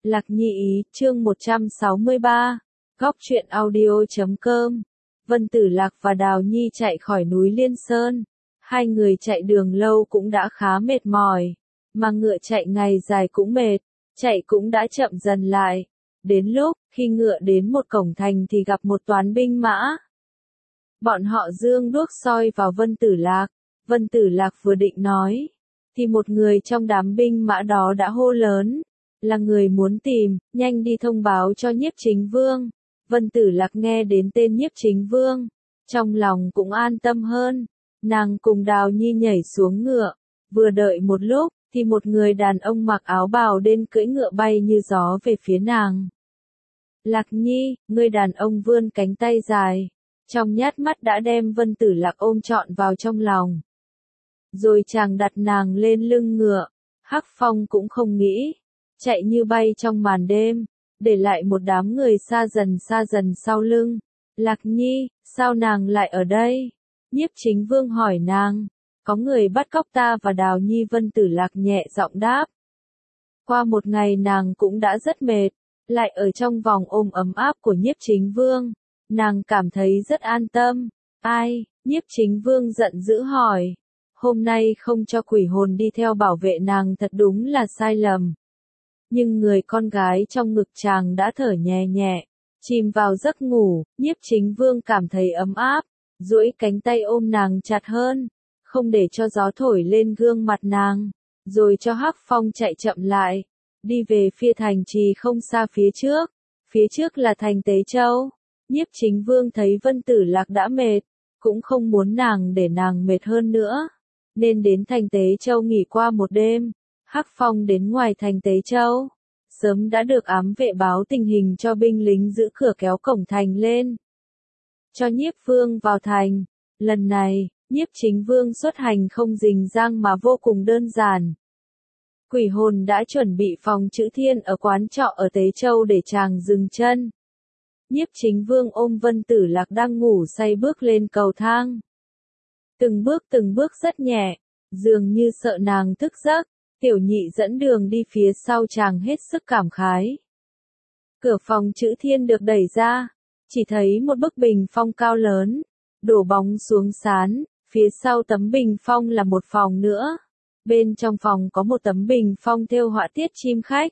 Lạc Nhi ý, chương 163, góc truyện audio.com. Vân Tử Lạc và Đào Nhi chạy khỏi núi Liên Sơn. Hai người chạy đường lâu cũng đã khá mệt mỏi, mà ngựa chạy ngày dài cũng mệt, chạy cũng đã chậm dần lại. Đến lúc, khi ngựa đến một cổng thành thì gặp một toán binh mã. Bọn họ giương đuốc soi vào Vân Tử Lạc. Vân Tử Lạc vừa định nói, thì một người trong đám binh mã đó đã hô lớn, là người muốn tìm, nhanh đi thông báo cho Nhiếp Chính Vương. Vân Tử Lạc nghe đến tên Nhiếp Chính Vương, trong lòng cũng an tâm hơn. Nàng cùng Đào Nhi nhảy xuống ngựa, vừa đợi một lúc, thì một người đàn ông mặc áo bào đen cưỡi ngựa bay như gió về phía nàng. Lạc Nhi, người đàn ông vươn cánh tay dài, trong nhát mắt đã đem Vân Tử Lạc ôm trọn vào trong lòng. Rồi chàng đặt nàng lên lưng ngựa. Hắc Phong cũng không nghĩ, chạy như bay trong màn đêm, để lại một đám người xa dần sau lưng. Lạc Nhi, sao nàng lại ở đây? Nhiếp Chính Vương hỏi nàng. Có người bắt cóc ta và Đào Nhi. Vân Tử Lạc nhẹ giọng đáp. Qua một ngày nàng cũng đã rất mệt, lại ở trong vòng ôm ấm áp của Nhiếp Chính Vương, nàng cảm thấy rất an tâm. Ai? Nhiếp Chính Vương giận dữ hỏi. Hôm nay không cho quỷ hồn đi theo bảo vệ nàng thật đúng là sai lầm. Nhưng người con gái trong ngực chàng đã thở nhẹ nhẹ, chìm vào giấc ngủ. Nhiếp Chính Vương cảm thấy ấm áp, duỗi cánh tay ôm nàng chặt hơn, không để cho gió thổi lên gương mặt nàng, rồi cho Hắc Phong chạy chậm lại, đi về phía thành trì không xa phía trước là thành Tế Châu. Nhiếp Chính Vương thấy Vân Tử Lạc đã mệt, cũng không muốn nàng để nàng mệt hơn nữa, nên đến thành Tế Châu nghỉ qua một đêm. Hắc Phong đến ngoài thành Tế Châu, sớm đã được ám vệ báo tình hình cho binh lính giữ cửa kéo cổng thành lên, cho Nhiếp Vương vào thành. Lần này, Nhiếp Chính Vương xuất hành không rình rang mà vô cùng đơn giản. Quỷ hồn đã chuẩn bị phòng chữ thiên ở quán trọ ở Tế Châu để chàng dừng chân. Nhiếp Chính Vương ôm Vân Tử Lạc đang ngủ say bước lên cầu thang. Từng bước rất nhẹ, dường như sợ nàng thức giấc. Tiểu Nhị dẫn đường đi phía sau chàng hết sức cảm khái. Cửa phòng chữ thiên được đẩy ra, chỉ thấy một bức bình phong cao lớn, đổ bóng xuống sàn, phía sau tấm bình phong là một phòng nữa. Bên trong phòng có một tấm bình phong thêu họa tiết chim khách.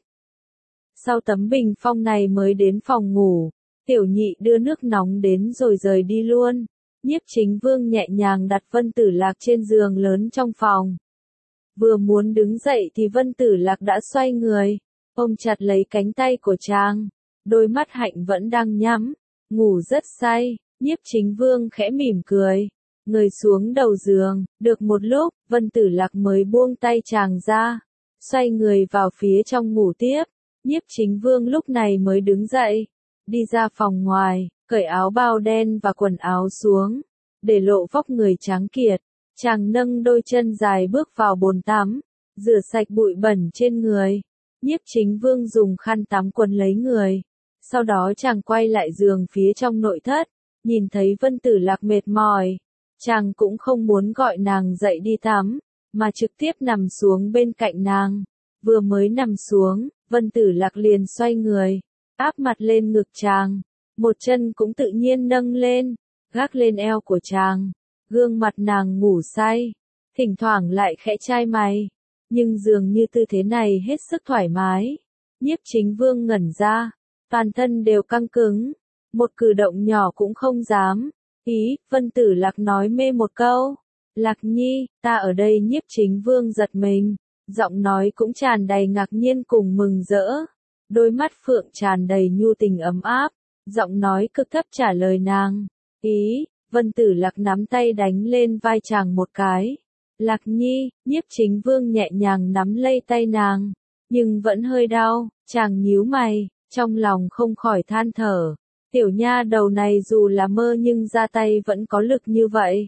Sau tấm bình phong này mới đến phòng ngủ, Tiểu Nhị đưa nước nóng đến rồi rời đi luôn. Nhiếp Chính Vương nhẹ nhàng đặt Vân Tử Lạc trên giường lớn trong phòng. Vừa muốn đứng dậy thì Vân Tử Lạc đã xoay người, ôm chặt lấy cánh tay của chàng. Đôi mắt hạnh vẫn đang nhắm, ngủ rất say. Nhiếp Chính Vương khẽ mỉm cười, người xuống đầu giường. Được một lúc, Vân Tử Lạc mới buông tay chàng ra, xoay người vào phía trong ngủ tiếp. Nhiếp Chính Vương lúc này mới đứng dậy, đi ra phòng ngoài, cởi áo bao đen và quần áo xuống, để lộ vóc người tráng kiệt. Chàng nâng đôi chân dài bước vào bồn tắm, rửa sạch bụi bẩn trên người. Nhiếp Chính Vương dùng khăn tắm quấn lấy người. Sau đó chàng quay lại giường phía trong nội thất, nhìn thấy Vân Tử Lạc mệt mỏi. Chàng cũng không muốn gọi nàng dậy đi tắm, mà trực tiếp nằm xuống bên cạnh nàng. Vừa mới nằm xuống, Vân Tử Lạc liền xoay người, áp mặt lên ngực chàng. Một chân cũng tự nhiên nâng lên, gác lên eo của chàng. Gương mặt nàng ngủ say, thỉnh thoảng lại khẽ chai mày, nhưng dường như tư thế này hết sức thoải mái. Nhiếp Chính Vương ngẩn ra, toàn thân đều căng cứng, một cử động nhỏ cũng không dám. Ý, Vân Tử Lạc nói mê một câu. Lạc Nhi, ta ở đây. Nhiếp Chính Vương giật mình, giọng nói cũng tràn đầy ngạc nhiên cùng mừng rỡ. Đôi mắt phượng tràn đầy nhu tình ấm áp, giọng nói cực thấp trả lời nàng. Ý. Vân Tử Lạc nắm tay đánh lên vai chàng một cái. Lạc Nhi, Nhiếp Chính Vương nhẹ nhàng nắm lấy tay nàng, nhưng vẫn hơi đau. Chàng nhíu mày, trong lòng không khỏi than thở. Tiểu nha đầu này dù là mơ nhưng ra tay vẫn có lực như vậy.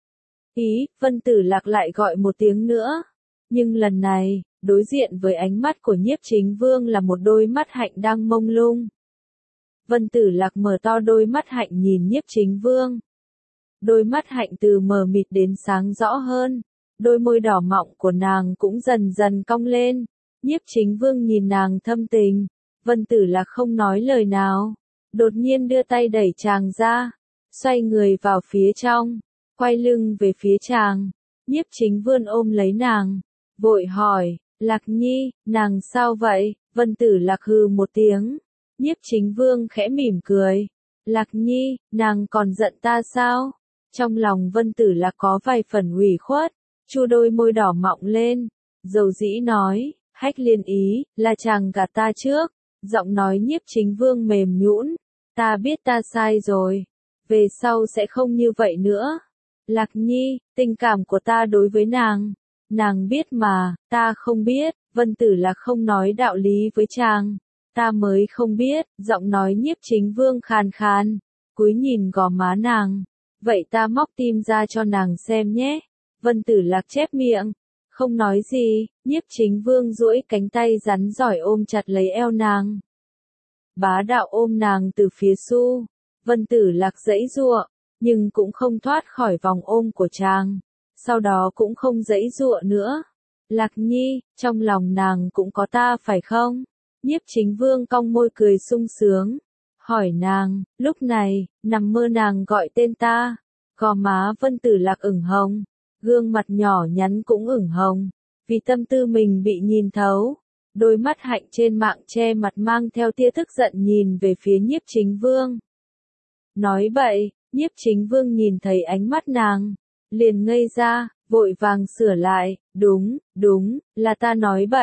Ý, Vân Tử Lạc lại gọi một tiếng nữa. Nhưng lần này, đối diện với ánh mắt của Nhiếp Chính Vương là một đôi mắt hạnh đang mông lung. Vân Tử Lạc mở to đôi mắt hạnh nhìn Nhiếp Chính Vương. Đôi mắt hạnh từ mờ mịt đến sáng rõ hơn, đôi môi đỏ mọng của nàng cũng dần dần cong lên. Nhiếp Chính Vương nhìn nàng thâm tình, Vân Tử Lạc không nói lời nào, đột nhiên đưa tay đẩy chàng ra, xoay người vào phía trong, quay lưng về phía chàng. Nhiếp Chính Vương ôm lấy nàng, vội hỏi, Lạc Nhi, nàng sao vậy? Vân Tử Lạc hừ một tiếng. Nhiếp Chính Vương khẽ mỉm cười. Lạc Nhi, nàng còn giận ta sao? Trong lòng Vân Tử Lạc có vài phần ủy khuất, chu đôi môi đỏ mọng lên, dầu dĩ nói, Hách Liên ý, là chàng gạt ta trước. Giọng nói Nhiếp Chính Vương mềm nhũn, ta biết ta sai rồi, về sau sẽ không như vậy nữa. Lạc Nhi, tình cảm của ta đối với nàng biết mà, ta không biết. Vân Tử Lạc không nói đạo lý với chàng, ta mới không biết. Giọng nói Nhiếp Chính Vương khàn khàn, cúi nhìn gò má nàng, vậy ta móc tim ra cho nàng xem nhé. Vân Tử Lạc chép miệng, không nói gì. Nhiếp Chính Vương duỗi cánh tay rắn giỏi ôm chặt lấy eo nàng, bá đạo ôm nàng từ phía su. Vân Tử Lạc giãy giụa, nhưng cũng không thoát khỏi vòng ôm của chàng, sau đó cũng không giãy giụa nữa. Lạc Nhi, trong lòng nàng cũng có ta phải không? Nhiếp Chính Vương cong môi cười sung sướng, hỏi nàng. Lúc này, nằm mơ nàng gọi tên ta. Gò má Vân Tử Lạc ửng hồng, gương mặt nhỏ nhắn cũng ửng hồng, vì tâm tư mình bị nhìn thấu. Đôi mắt hạnh trên mạng che mặt mang theo tia tức giận nhìn về phía Nhiếp Chính Vương. Nói bậy. Nhiếp Chính Vương nhìn thấy ánh mắt nàng, liền ngây ra, vội vàng sửa lại, đúng, là ta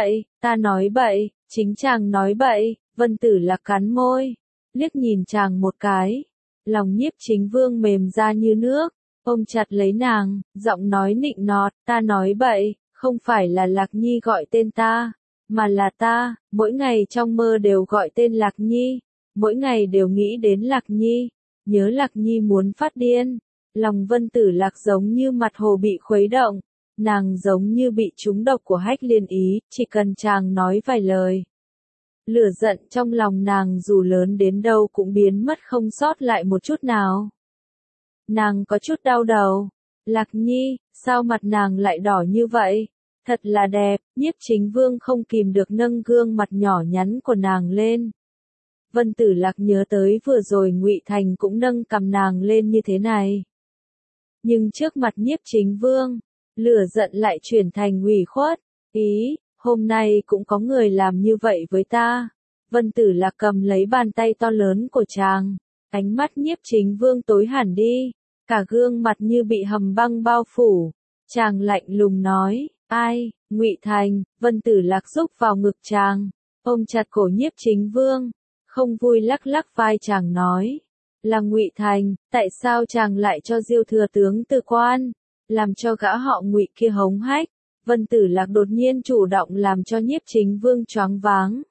nói bậy, chính chàng nói bậy. Vân Tử Lạc cắn môi, liếc nhìn chàng một cái, lòng Nhiếp Chính Vương mềm ra như nước, ôm chặt lấy nàng, giọng nói nịnh nọt, ta nói bậy, không phải là Lạc Nhi gọi tên ta, mà là ta, mỗi ngày trong mơ đều gọi tên Lạc Nhi, mỗi ngày đều nghĩ đến Lạc Nhi, nhớ Lạc Nhi muốn phát điên. Lòng Vân Tử Lạc giống như mặt hồ bị khuấy động, nàng giống như bị trúng độc của Hách Liên ý, chỉ cần chàng nói vài lời, lửa giận trong lòng nàng dù lớn đến đâu cũng biến mất không sót lại một chút nào. Nàng có chút đau đầu. Lạc Nhi, sao mặt nàng lại đỏ như vậy? Thật là đẹp. Nhiếp Chính Vương không kìm được nâng gương mặt nhỏ nhắn của nàng lên. Vân Tử Lạc nhớ tới vừa rồi Ngụy Thành cũng nâng cằm nàng lên như thế này. Nhưng trước mặt Nhiếp Chính Vương, lửa giận lại chuyển thành ủy khuất. Ý, hôm nay cũng có người làm như vậy với ta. Vân Tử Lạc cầm lấy bàn tay to lớn của chàng, ánh mắt Nhiếp Chính Vương tối hẳn đi, cả gương mặt như bị hầm băng bao phủ. Chàng lạnh lùng nói, ai? Ngụy Thành. Vân Tử Lạc rúc vào ngực chàng, ôm chặt cổ Nhiếp Chính Vương, không vui lắc lắc vai chàng nói, là Ngụy Thành. Tại sao chàng lại cho Diêu thừa tướng từ quan, làm cho gã họ Ngụy kia hống hách? Vân Tử Lạc đột nhiên chủ động làm cho Nhiếp Chính Vương choáng váng.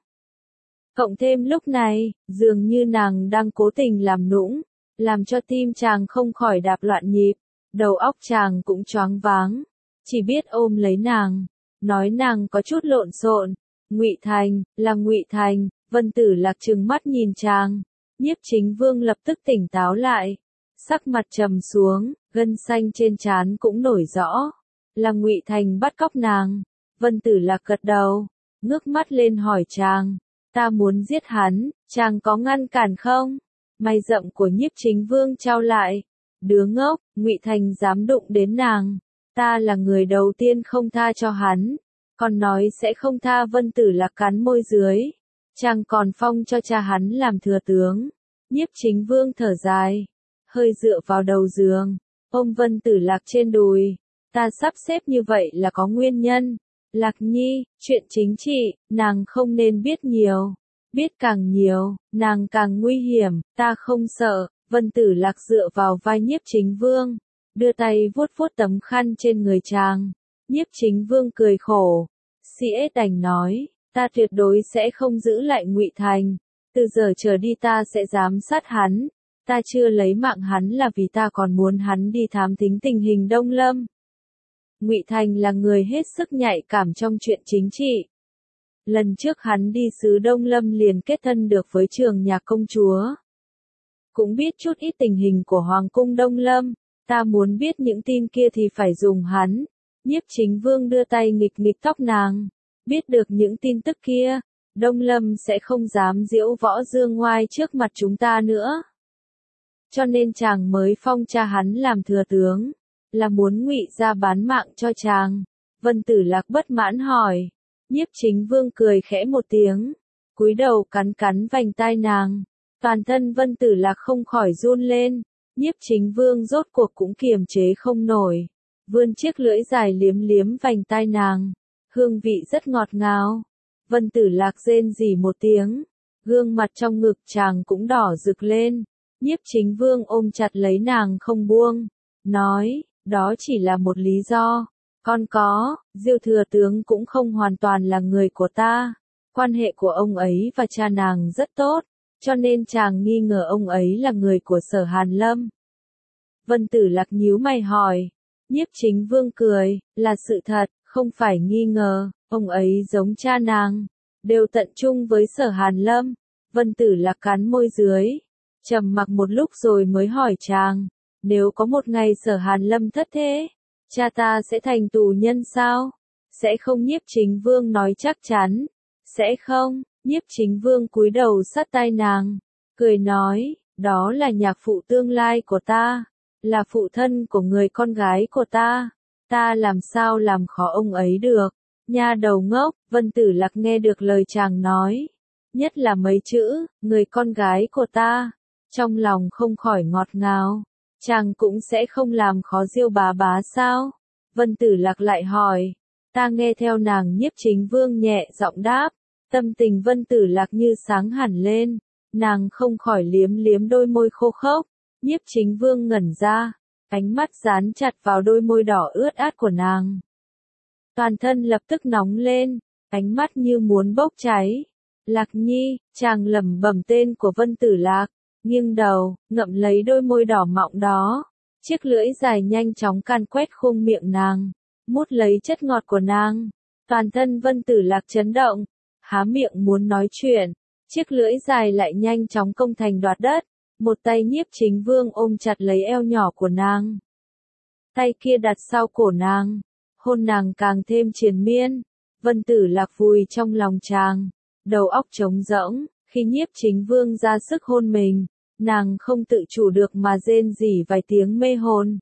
Cộng thêm lúc này, dường như nàng đang cố tình làm nũng, làm cho tim chàng không khỏi đạp loạn nhịp, đầu óc chàng cũng choáng váng, chỉ biết ôm lấy nàng, nói nàng có chút lộn xộn. Ngụy Thành, là Ngụy Thành. Vân Tử Lạc trừng mắt nhìn chàng, Nhiếp Chính Vương lập tức tỉnh táo lại, sắc mặt trầm xuống, gân xanh trên trán cũng nổi rõ, là Ngụy Thành bắt cóc nàng. Vân Tử Lạc gật đầu, ngước mắt lên hỏi chàng, ta muốn giết hắn, chàng có ngăn cản không? Mày rậm của Nhiếp Chính Vương trao lại, đứa ngốc, Ngụy Thành dám đụng đến nàng, ta là người đầu tiên không tha cho hắn, còn nói sẽ không tha. Vân Tử Lạc cắn môi dưới, chàng còn phong cho cha hắn làm thừa tướng. Nhiếp Chính Vương thở dài, hơi dựa vào đầu giường, ôm Vân Tử Lạc trên đùi, ta sắp xếp như vậy là có nguyên nhân. Lạc Nhi, chuyện chính trị, nàng không nên biết nhiều. Biết càng nhiều, nàng càng nguy hiểm, ta không sợ. Vân Tử Lạc dựa vào vai Nhiếp Chính Vương, đưa tay vuốt vuốt tấm khăn trên người chàng. Nhiếp Chính Vương cười khổ, sĩ đành nói, ta tuyệt đối sẽ không giữ lại Ngụy Thành. Từ giờ trở đi ta sẽ giám sát hắn. Ta chưa lấy mạng hắn là vì ta còn muốn hắn đi thám thính tình hình Đông Lâm. Ngụy Thành là người hết sức nhạy cảm trong chuyện chính trị. Lần trước hắn đi xứ Đông Lâm liền kết thân được với Trường Nhạc công chúa. Cũng biết chút ít tình hình của Hoàng cung Đông Lâm, ta muốn biết những tin kia thì phải dùng hắn. Nhiếp Chính Vương đưa tay nghịch nghịch tóc nàng, biết được những tin tức kia, Đông Lâm sẽ không dám diễu võ dương ngoai trước mặt chúng ta nữa. Cho nên chàng mới phong cha hắn làm thừa tướng, là muốn ngụy ra bán mạng cho chàng. Vân Tử Lạc bất mãn hỏi. Nhiếp Chính Vương cười khẽ một tiếng, cúi đầu cắn cắn vành tai nàng. Toàn thân Vân Tử Lạc không khỏi run lên. Nhiếp Chính Vương rốt cuộc cũng kiềm chế không nổi, vươn chiếc lưỡi dài liếm liếm vành tai nàng. Hương vị rất ngọt ngào. Vân Tử Lạc rên rỉ một tiếng, gương mặt trong ngực chàng cũng đỏ rực lên. Nhiếp Chính Vương ôm chặt lấy nàng không buông, nói, đó chỉ là một lý do. Con có, Diêu thừa tướng cũng không hoàn toàn là người của ta. Quan hệ của ông ấy và cha nàng rất tốt, cho nên chàng nghi ngờ ông ấy là người của Sở Hàn Lâm. Vân Tử Lạc nhíu mày hỏi. Nhiếp Chính Vương cười, là sự thật, không phải nghi ngờ, ông ấy giống cha nàng, đều tận trung với Sở Hàn Lâm. Vân Tử Lạc cắn môi dưới, trầm mặc một lúc rồi mới hỏi chàng, nếu có một ngày Sở Hàn Lâm thất thế, cha ta sẽ thành tù nhân sao? Sẽ không? Nhiếp Chính Vương nói chắc chắn. Sẽ không. Nhiếp Chính Vương cúi đầu sát tai nàng, cười nói, đó là nhạc phụ tương lai của ta, là phụ thân của người con gái của ta làm sao làm khó ông ấy được. Nha đầu ngốc. Vân Tử Lạc nghe được lời chàng nói, nhất là mấy chữ, người con gái của ta, trong lòng không khỏi ngọt ngào. Chàng cũng sẽ không làm khó Diêu bá bá sao? Vân Tử Lạc lại hỏi. Ta nghe theo nàng. Nhiếp Chính Vương nhẹ giọng đáp. Tâm tình Vân Tử Lạc như sáng hẳn lên, nàng không khỏi liếm liếm đôi môi khô khốc. Nhiếp Chính Vương ngẩn ra, ánh mắt dán chặt vào đôi môi đỏ ướt át của nàng. Toàn thân lập tức nóng lên, ánh mắt như muốn bốc cháy. Lạc Nhi. Chàng lẩm bẩm tên của Vân Tử Lạc, nghiêng đầu, ngậm lấy đôi môi đỏ mọng đó. Chiếc lưỡi dài nhanh chóng càn quét khung miệng nàng, mút lấy chất ngọt của nàng. Toàn thân Vân Tử Lạc chấn động, há miệng muốn nói chuyện, chiếc lưỡi dài lại nhanh chóng công thành đoạt đất. Một tay Nhiếp Chính Vương ôm chặt lấy eo nhỏ của nàng, tay kia đặt sau cổ nàng, hôn nàng càng thêm triền miên. Vân Tử Lạc vùi trong lòng chàng, đầu óc trống rỗng. Khi Nhiếp Chính Vương ra sức hôn mình, nàng không tự chủ được mà rên rỉ vài tiếng mê hồn.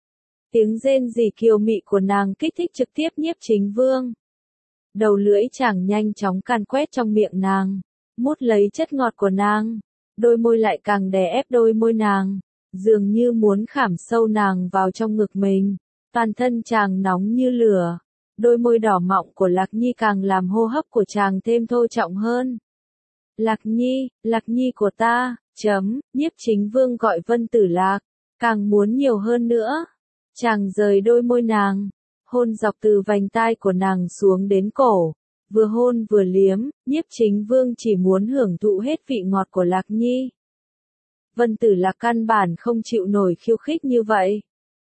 Tiếng rên rỉ kiều mị của nàng kích thích trực tiếp Nhiếp Chính Vương. Đầu lưỡi chàng nhanh chóng càn quét trong miệng nàng, mút lấy chất ngọt của nàng, đôi môi lại càng đè ép đôi môi nàng, dường như muốn khảm sâu nàng vào trong ngực mình. Toàn thân chàng nóng như lửa, đôi môi đỏ mọng của Lạc Nhi càng làm hô hấp của chàng thêm thô trọng hơn. Lạc Nhi của ta. Nhiếp Chính Vương gọi Vân Tử Lạc, càng muốn nhiều hơn nữa. Chàng rời đôi môi nàng, hôn dọc từ vành tai của nàng xuống đến cổ, vừa hôn vừa liếm. Nhiếp Chính Vương chỉ muốn hưởng thụ hết vị ngọt của Lạc Nhi. Vân Tử Lạc căn bản không chịu nổi khiêu khích như vậy,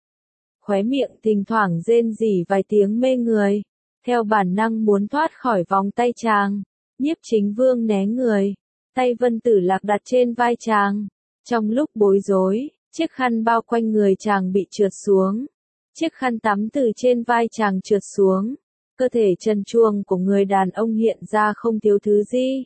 khóe miệng thỉnh thoảng rên rỉ vài tiếng mê người, theo bản năng muốn thoát khỏi vòng tay chàng. Nhiếp Chính Vương né người, tay Vân Tử Lạc đặt trên vai chàng. Trong lúc bối rối, chiếc khăn bao quanh người chàng bị trượt xuống, chiếc khăn tắm từ trên vai chàng trượt xuống. Cơ thể trần truồng của người đàn ông hiện ra không thiếu thứ gì.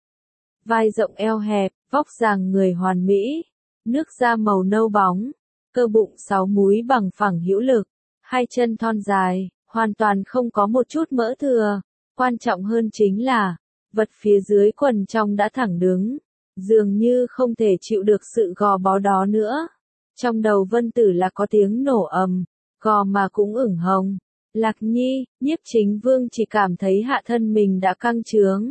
Vai rộng eo hẹp, vóc dáng người hoàn mỹ, nước da màu nâu bóng, cơ bụng 6 múi bằng phẳng hữu lực, hai chân thon dài, hoàn toàn không có một chút mỡ thừa. Quan trọng hơn chính là, vật phía dưới quần trong đã thẳng đứng, dường như không thể chịu được sự gò bó đó nữa. Trong đầu Vân Tử Lạc có tiếng nổ ầm, gò mà cũng ửng hồng. Lạc Nhi. Nhiếp Chính Vương chỉ cảm thấy hạ thân mình đã căng trướng,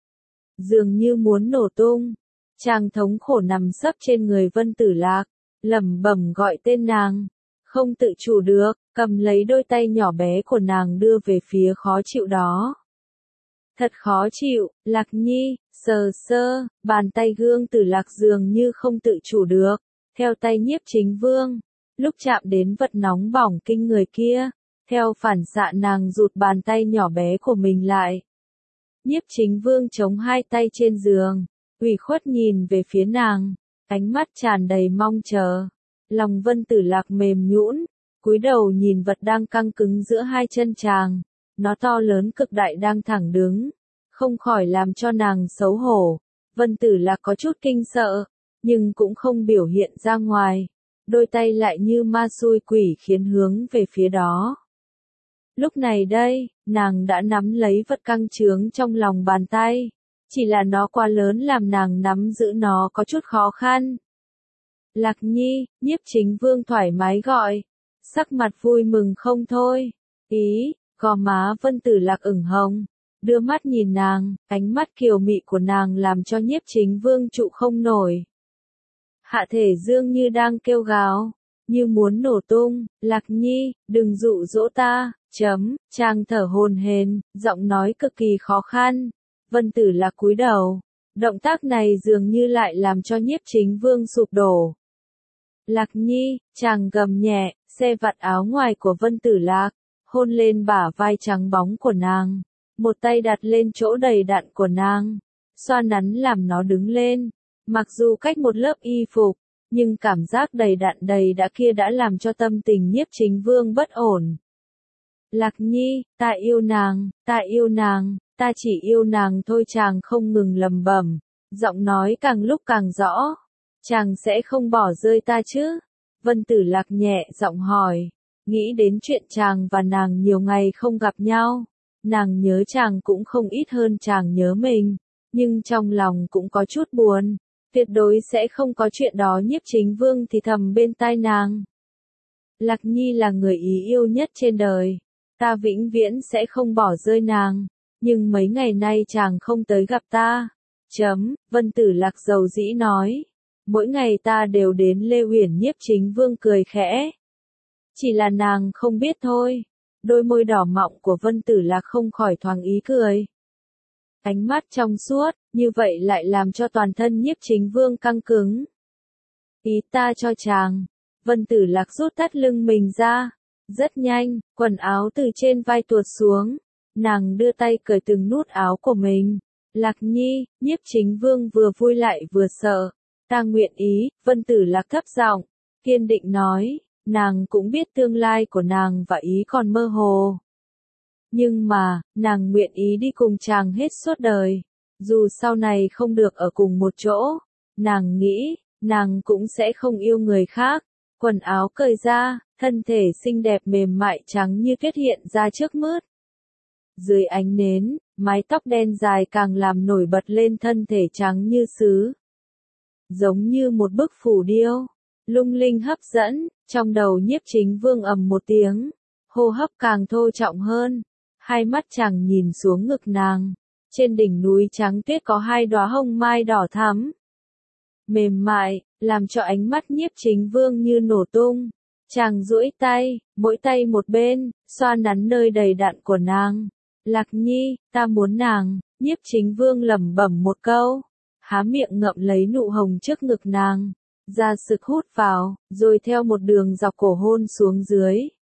dường như muốn nổ tung. Chàng thống khổ nằm sấp trên người Vân Tử Lạc, lẩm bẩm gọi tên nàng, không tự chủ được, cầm lấy đôi tay nhỏ bé của nàng đưa về phía khó chịu đó. Thật khó chịu. Lạc Nhi. Sờ, bàn tay Vương Tử Lạc dường như không tự chủ được, theo tay Nhiếp Chính Vương, lúc chạm đến vật nóng bỏng kinh người kia, theo phản xạ nàng rụt bàn tay nhỏ bé của mình lại. Nhiếp Chính Vương chống hai tay trên giường, ủy khuất nhìn về phía nàng, ánh mắt tràn đầy mong chờ. Lòng Vân Tử Lạc mềm nhũn, cúi đầu nhìn vật đang căng cứng giữa hai chân chàng, nó to lớn cực đại đang thẳng đứng, không khỏi làm cho nàng xấu hổ. Vân Tử Lạc có chút kinh sợ, nhưng cũng không biểu hiện ra ngoài. Đôi tay lại như ma xui quỷ khiến hướng về phía đó. Lúc này đây, nàng đã nắm lấy vật căng chướng trong lòng bàn tay. Chỉ là nó quá lớn làm nàng nắm giữ nó có chút khó khăn. Lạc Nhi, Nhiếp Chính Vương thoải mái gọi. Sắc mặt vui mừng không thôi. Ý, gò má Vân Tử Lạc ửng hồng. Đưa mắt nhìn nàng, ánh mắt kiều mị của nàng làm cho Nhiếp Chính Vương trụ không nổi. Hạ thể dương như đang kêu gào, như muốn nổ tung. Lạc Nhi, đừng dụ dỗ ta. Chàng thở hổn hển, giọng nói cực kỳ khó khăn. Vân Tử Lạc cúi đầu. Động tác này dường như lại làm cho Nhiếp Chính Vương sụp đổ. Lạc Nhi, chàng gầm nhẹ, xe vạt áo ngoài của Vân Tử Lạc, hôn lên bả vai trắng bóng của nàng. Một tay đặt lên chỗ đầy đặn của nàng, xoa nắn làm nó đứng lên. Mặc dù cách một lớp y phục, nhưng cảm giác đầy đặn đầy đã kia đã làm cho tâm tình Nhiếp Chính Vương bất ổn. Lạc Nhi, ta yêu nàng, ta chỉ yêu nàng thôi, chàng không ngừng lẩm bẩm, giọng nói càng lúc càng rõ. Chàng sẽ không bỏ rơi ta chứ? Vân Tử Lạc nhẹ giọng hỏi, nghĩ đến chuyện chàng và nàng nhiều ngày không gặp nhau. Nàng nhớ chàng cũng không ít hơn chàng nhớ mình, nhưng trong lòng cũng có chút buồn. Tuyệt đối sẽ không có chuyện đó. Nhiếp Chính Vương thì thầm bên tai nàng. Lạc Nhi là người ý yêu nhất trên đời. Ta vĩnh viễn sẽ không bỏ rơi nàng. Nhưng mấy ngày nay chàng không tới gặp ta. Vân Tử Lạc dầu dĩ nói. Mỗi ngày ta đều đến Lê Uyển. Nhiếp Chính Vương cười khẽ. Chỉ là nàng không biết thôi. Đôi môi đỏ mọng của Vân Tử Lạc không khỏi thoáng ý cười. Ánh mắt trong suốt, như vậy lại làm cho toàn thân Nhiếp Chính Vương căng cứng. Ý ta cho chàng. Vân Tử Lạc rút thắt lưng mình ra. Rất nhanh, quần áo từ trên vai tuột xuống. Nàng đưa tay cởi từng nút áo của mình. Lạc Nhi, Nhiếp Chính Vương vừa vui lại vừa sợ. Ta nguyện ý. Vân Tử Lạc thấp giọng, kiên định nói. Nàng cũng biết tương lai của nàng và ý còn mơ hồ. Nhưng mà, nàng nguyện ý đi cùng chàng hết suốt đời. Dù sau này không được ở cùng một chỗ, nàng nghĩ, nàng cũng sẽ không yêu người khác. Quần áo cởi ra, thân thể xinh đẹp mềm mại trắng như tuyết hiện ra trước mướt. Dưới ánh nến, mái tóc đen dài càng làm nổi bật lên thân thể trắng như sứ. Giống như một bức phù điêu, lung linh hấp dẫn, trong đầu Nhiếp Chính Vương ầm một tiếng, hô hấp càng thô trọng hơn. Hai mắt chàng nhìn xuống ngực nàng, trên đỉnh núi trắng tuyết có hai đóa hồng mai đỏ thắm. Mềm mại, làm cho ánh mắt Nhiếp Chính Vương như nổ tung. Chàng duỗi tay, mỗi tay một bên, xoa nắn nơi đầy đặn của nàng. Lạc Nhi, ta muốn nàng. Nhiếp Chính Vương lẩm bẩm một câu, há miệng ngậm lấy nụ hồng trước ngực nàng, ra sức hút vào, rồi theo một đường dọc cổ hôn xuống dưới.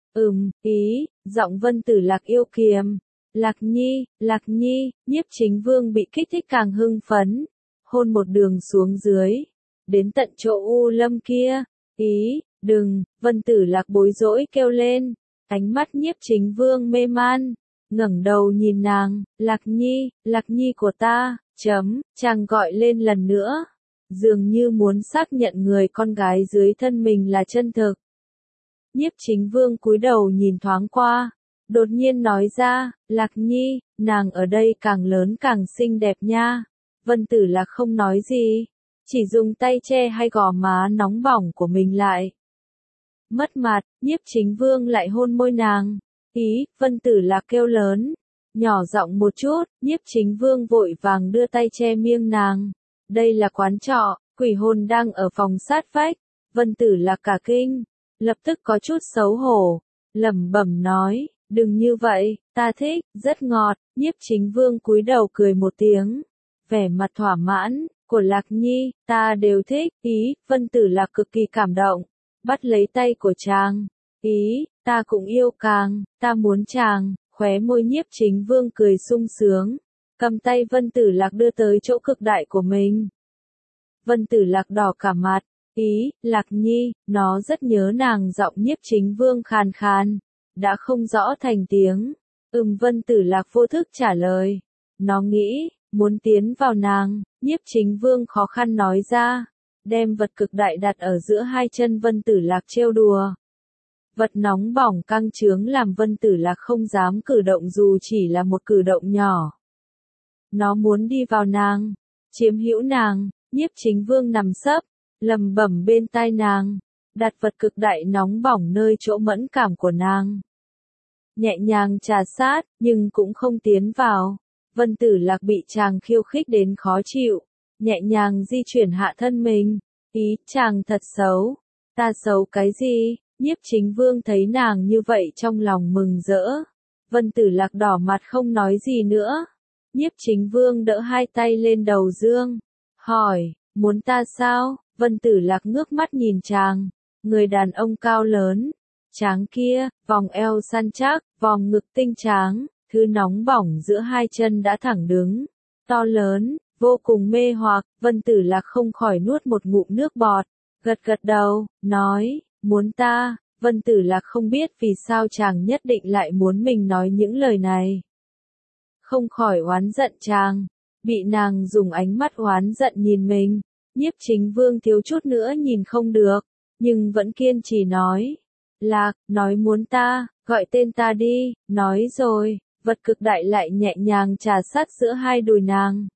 Ý, giọng Vân Tử Lạc yêu kiềm. Lạc Nhi, Nhiếp Chính Vương bị kích thích càng hưng phấn, hôn một đường xuống dưới, đến tận chỗ U Lâm kia. Ý, đừng. Vân Tử Lạc bối rối kêu lên, ánh mắt Nhiếp Chính Vương mê man, ngẩng đầu nhìn nàng. Lạc Nhi của ta. Chàng gọi lên lần nữa, dường như muốn xác nhận người con gái dưới thân mình là chân thực. Nhiếp Chính Vương cúi đầu nhìn thoáng qua, đột nhiên nói ra, Lạc Nhi, nàng ở đây càng lớn càng xinh đẹp nha. Vân Tử Lạc không nói gì, chỉ dùng tay che hai gò má nóng bỏng của mình lại. Mất mặt, Nhiếp Chính Vương lại hôn môi nàng. Ý, Vân Tử Lạc kêu lớn, nhỏ giọng một chút. Nhiếp Chính Vương vội vàng đưa tay che miệng nàng. Đây là quán trọ, quỷ hồn đang ở phòng sát vách. Vân Tử Lạc cả kinh, lập tức có chút xấu hổ, lẩm bẩm nói, đừng như vậy, ta thích, rất ngọt. Nhiếp Chính Vương cúi đầu cười một tiếng, vẻ mặt thỏa mãn, của Lạc Nhi, ta đều thích. Ý, Vân Tử Lạc cực kỳ cảm động, bắt lấy tay của chàng. Ý, ta cũng yêu càng, ta muốn chàng. Khóe môi Nhiếp Chính Vương cười sung sướng, cầm tay Vân Tử Lạc đưa tới chỗ cực đại của mình. Vân Tử Lạc đỏ cả mặt. Ý, Lạc Nhi, nó rất nhớ nàng. Giọng Nhiếp Chính Vương khàn khàn, đã không rõ thành tiếng. Vân Tử Lạc vô thức trả lời. Nó nghĩ, muốn tiến vào nàng, Nhiếp Chính Vương khó khăn nói ra, đem vật cực đại đặt ở giữa hai chân Vân Tử Lạc trêu đùa. Vật nóng bỏng căng chướng làm Vân Tử Lạc không dám cử động dù chỉ là một cử động nhỏ. Nó muốn đi vào nàng, chiếm hữu nàng, Nhiếp Chính Vương nằm sấp, lẩm bẩm bên tai nàng, đặt vật cực đại nóng bỏng nơi chỗ mẫn cảm của nàng. Nhẹ nhàng trà sát, nhưng cũng không tiến vào. Vân Tử Lạc bị chàng khiêu khích đến khó chịu, nhẹ nhàng di chuyển hạ thân mình. Ý, chàng thật xấu. Ta xấu cái gì? Nhiếp Chính Vương thấy nàng như vậy trong lòng mừng rỡ. Vân Tử Lạc đỏ mặt không nói gì nữa. Nhiếp Chính Vương đỡ hai tay lên đầu dương, hỏi, muốn ta sao? Vân Tử Lạc ngước mắt nhìn chàng, người đàn ông cao lớn, tráng kia, vòng eo săn chắc, vòng ngực tinh tráng, thứ nóng bỏng giữa hai chân đã thẳng đứng, to lớn, vô cùng mê hoặc. Vân Tử Lạc không khỏi nuốt một ngụm nước bọt, gật gật đầu, nói, muốn ta. Vân Tử Lạc không biết vì sao chàng nhất định lại muốn mình nói những lời này. Không khỏi oán giận chàng, bị nàng dùng ánh mắt oán giận nhìn mình. Nhiếp Chính Vương thiếu chút nữa nhìn không được, nhưng vẫn kiên trì nói. Lạc, nói muốn ta, gọi tên ta đi, nói rồi, vật cực đại lại nhẹ nhàng trà sát giữa hai đùi nàng.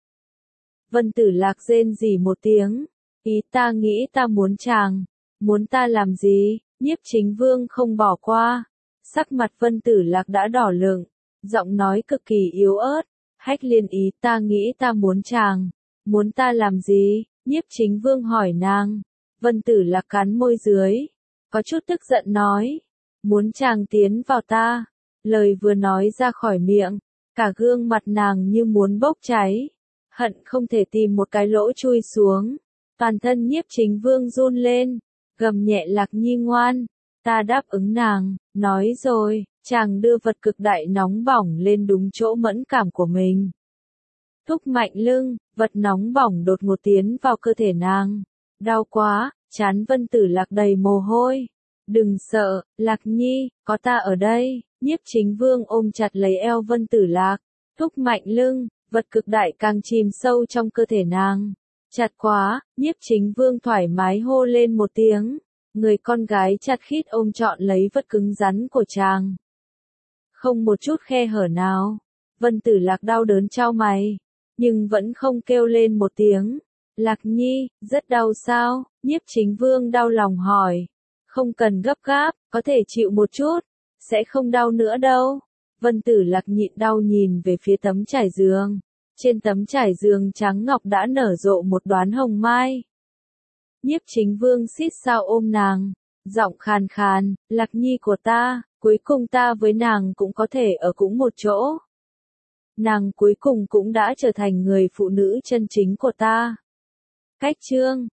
Vân Tử Lạc rên rỉ một tiếng, ý ta nghĩ ta muốn chàng, muốn ta làm gì? Nhiếp Chính Vương không bỏ qua, sắc mặt Vân Tử Lạc đã đỏ lựng, giọng nói cực kỳ yếu ớt, Hách Liên ý ta nghĩ ta muốn chàng, muốn ta làm gì? Nhiếp Chính Vương hỏi nàng. Vân Tử Lạc cắn môi dưới, có chút tức giận nói, muốn chàng tiến vào ta. Lời vừa nói ra khỏi miệng, cả gương mặt nàng như muốn bốc cháy, hận không thể tìm một cái lỗ chui xuống. Toàn thân Nhiếp Chính Vương run lên, gầm nhẹ Lạc Nhi ngoan, ta đáp ứng nàng, nói rồi, chàng đưa vật cực đại nóng bỏng lên đúng chỗ mẫn cảm của mình. Thúc mạnh lưng, vật nóng bỏng đột ngột tiến vào cơ thể nàng. Đau quá, trán Vân Tử Lạc đầy mồ hôi. Đừng sợ, Lạc Nhi, có ta ở đây. Nhiếp Chính Vương ôm chặt lấy eo Vân Tử Lạc. Thúc mạnh lưng, vật cực đại càng chìm sâu trong cơ thể nàng. Chặt quá, Nhiếp Chính Vương thoải mái hô lên một tiếng. Người con gái chặt khít ôm trọn lấy vật cứng rắn của chàng. Không một chút khe hở nào. Vân Tử Lạc đau đớn chau mày, nhưng vẫn không kêu lên một tiếng. Lạc Nhi, rất đau sao? Nhiếp Chính Vương đau lòng hỏi. Không cần gấp gáp, có thể chịu một chút, sẽ không đau nữa đâu. Vân Tử Lạc nhịn đau nhìn về phía tấm trải giường. Trên tấm trải giường trắng ngọc đã nở rộ một đóa hồng mai. Nhiếp Chính Vương xít sao ôm nàng, giọng khàn khàn, Lạc Nhi của ta, cuối cùng ta với nàng cũng có thể ở cùng một chỗ. Nàng cuối cùng cũng đã trở thành người phụ nữ chân chính của ta. Cách chương